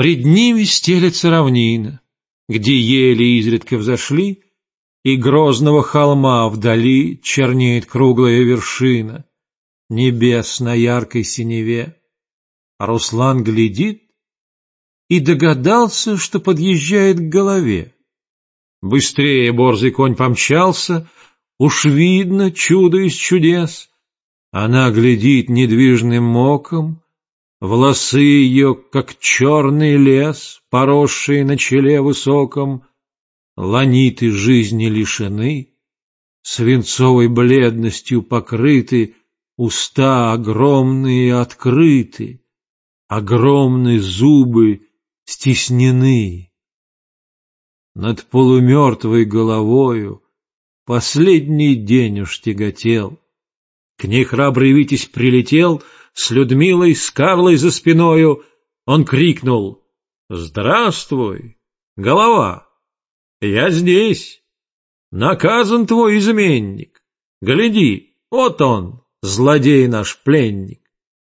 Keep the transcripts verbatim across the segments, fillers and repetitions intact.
Пред ними стелется равнина, где ели изредка взошли, и грозного холма вдали чернеет круглая вершина, небес на яркой синеве. А Руслан глядит и догадался, что подъезжает к голове. Быстрее борзый конь помчался, уж видно чудо из чудес. Она глядит недвижным оком, волосы ее, как черный лес, поросшие на челе высоком, ланиты жизни лишены, свинцовой бледностью покрыты, уста огромные открыты, огромные зубы стеснены. Над полумертвой головою последний день уж тяготел. К ней храбрый Витязь прилетел с Людмилой, с Карлой за спиною. Он крикнул: «Здравствуй, голова! Я здесь. Наказан твой изменник. Гляди, вот он, злодей наш пленник».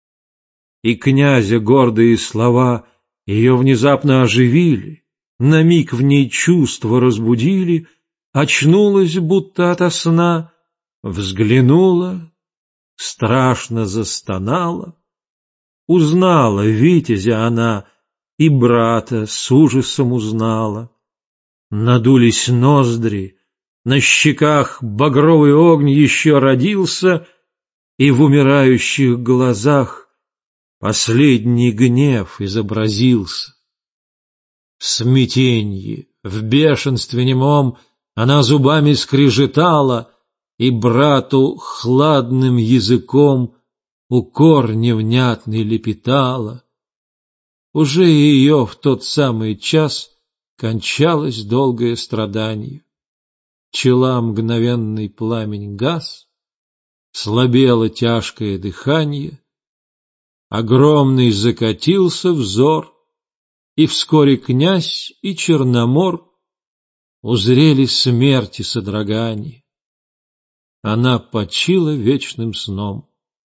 И князя гордые слова ее внезапно оживили, на миг в ней чувства разбудили, очнулась будто ото сна, взглянула, страшно застонала. Узнала Витязя она, и брата с ужасом узнала. Надулись ноздри, на щеках багровый огонь еще родился, и в умирающих глазах последний гнев изобразился. В смятенье, в бешенстве немом она зубами скрежетала, и брату хладным языком укор невнятный лепетала. Уже ее в тот самый час кончалось долгое страдание. Чела мгновенный пламень гас, слабело тяжкое дыхание, огромный закатился взор, и вскоре князь и Черномор узрели смерти содрогание. Она почила вечным сном.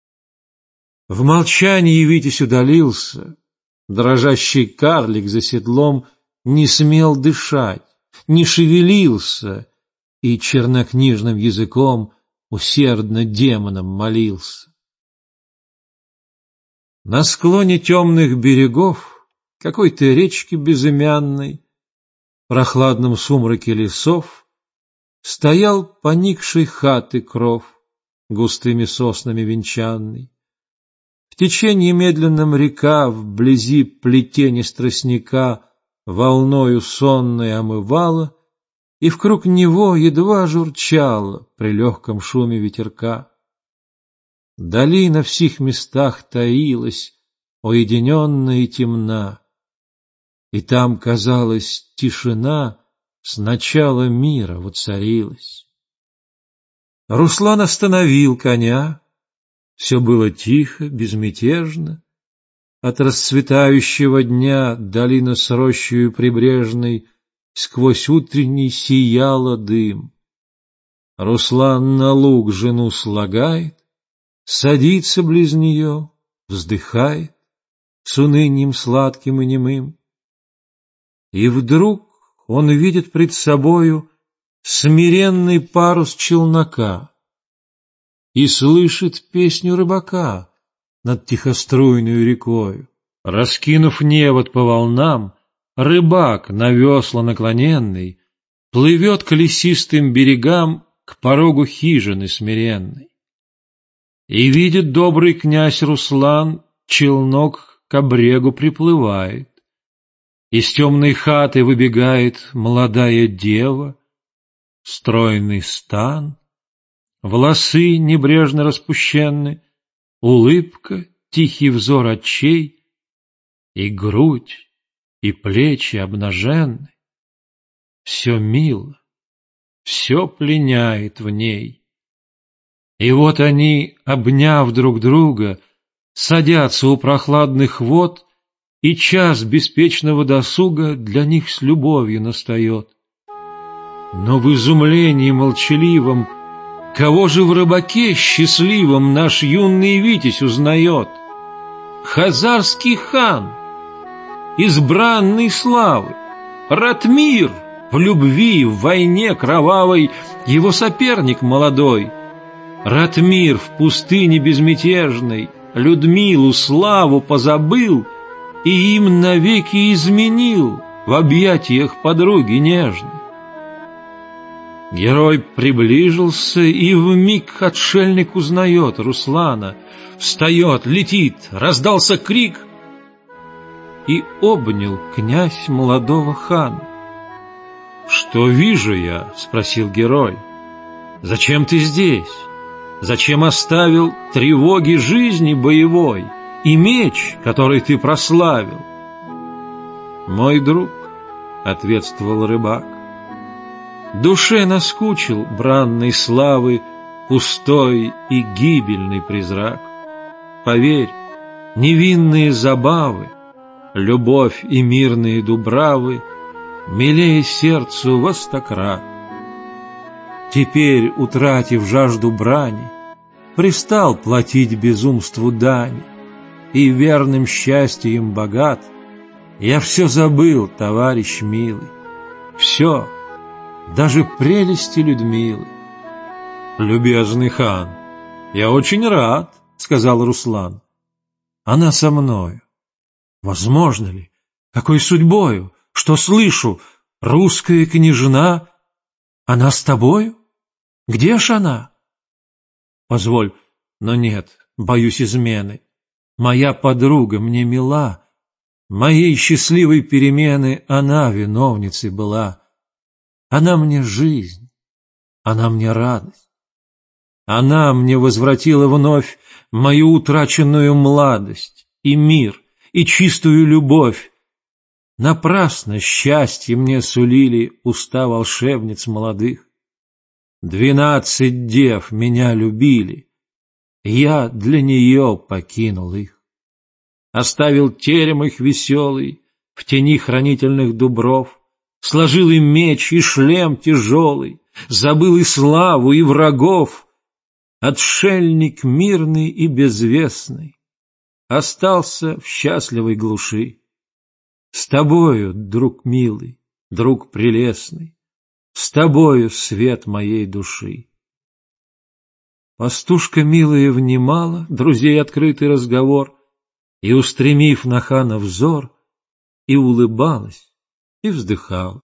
В молчании Витязь удалился, дрожащий карлик за седлом не смел дышать, не шевелился, и чернокнижным языком усердно демонам молился. На склоне темных берегов какой-то речки безымянной, в прохладном сумраке лесов, стоял поникший хаты кров, густыми соснами венчанный. В течении медленном река вблизи плетени тростника волною сонной омывала, и вкруг него едва журчала при легком шуме ветерка. Долина в сих местах таилась, уединенная и темна, и там, казалось, тишина с начала мира воцарилась. Руслан остановил коня. Все было тихо, безмятежно. От расцветающего дня долина с рощею прибрежной сквозь утренний сияла дым. Руслан на луг жену слагает, садится близ нее, вздыхает с унынием сладким и немым. И вдруг он видит пред собою смиренный парус челнока и слышит песню рыбака над тихоструйную рекою. Раскинув невод по волнам, рыбак на весла наклоненный плывет к лесистым берегам, к порогу хижины смиренной. И видит добрый князь Руслан, челнок к обрегу приплывает. Из темной хаты выбегает молодая дева, стройный стан, волосы небрежно распущенны, улыбка, тихий взор очей, и грудь, и плечи обнаженны. Все мило, все пленяет в ней. И вот они, обняв друг друга, садятся у прохладных вод, и час беспечного досуга для них с любовью настает. Но в изумлении молчаливом кого же в рыбаке счастливом наш юный Витязь узнает? Хазарский хан! избранный славы. Ратмир в любви, в войне кровавой, его соперник молодой. Ратмир в пустыне безмятежной Людмилу славу позабыл и им навеки изменил в объятиях подруги нежной. Герой приближился, и вмиг отшельник узнает Руслана. Встает, летит, раздался крик, и обнял князь молодого хана. «Что вижу я?» — спросил герой. «Зачем ты здесь? Зачем оставил тревоги жизни боевой и меч, который ты прославил?» «Мой друг», — ответствовал рыбак, — «душе наскучил бранной славы пустой и гибельный призрак. Поверь, невинные забавы, любовь и мирные дубравы милее сердцу во сто крат. Теперь, утратив жажду брани, пристал платить безумству дани, и верным счастьем богат. Я все забыл, товарищ милый, все, даже прелести Людмилы». «Любезный хан, я очень рад», — сказал Руслан. «Она со мною. Возможно ли? Какой судьбою? Что слышу? Русская княжна? Она с тобою? Где ж она?» «Позволь, но нет, боюсь измены. Моя подруга мне мила, моей счастливой перемены она виновницей была. Она мне жизнь, она мне радость. Она мне возвратила вновь мою утраченную младость и мир, и чистую любовь. Напрасно счастье мне сулили уста волшебниц молодых. Двенадцать дев меня любили, я для нее покинул их. Оставил терем их веселый в тени хранительных дубров, сложил им меч и шлем тяжелый, забыл и славу, и врагов. Отшельник мирный и безвестный остался в счастливой глуши. С тобою, друг милый, друг прелестный, с тобою свет моей души. Пастушка милая внимала друзей открытый разговор и, устремив на хана взор, и улыбалась, и вздыхала.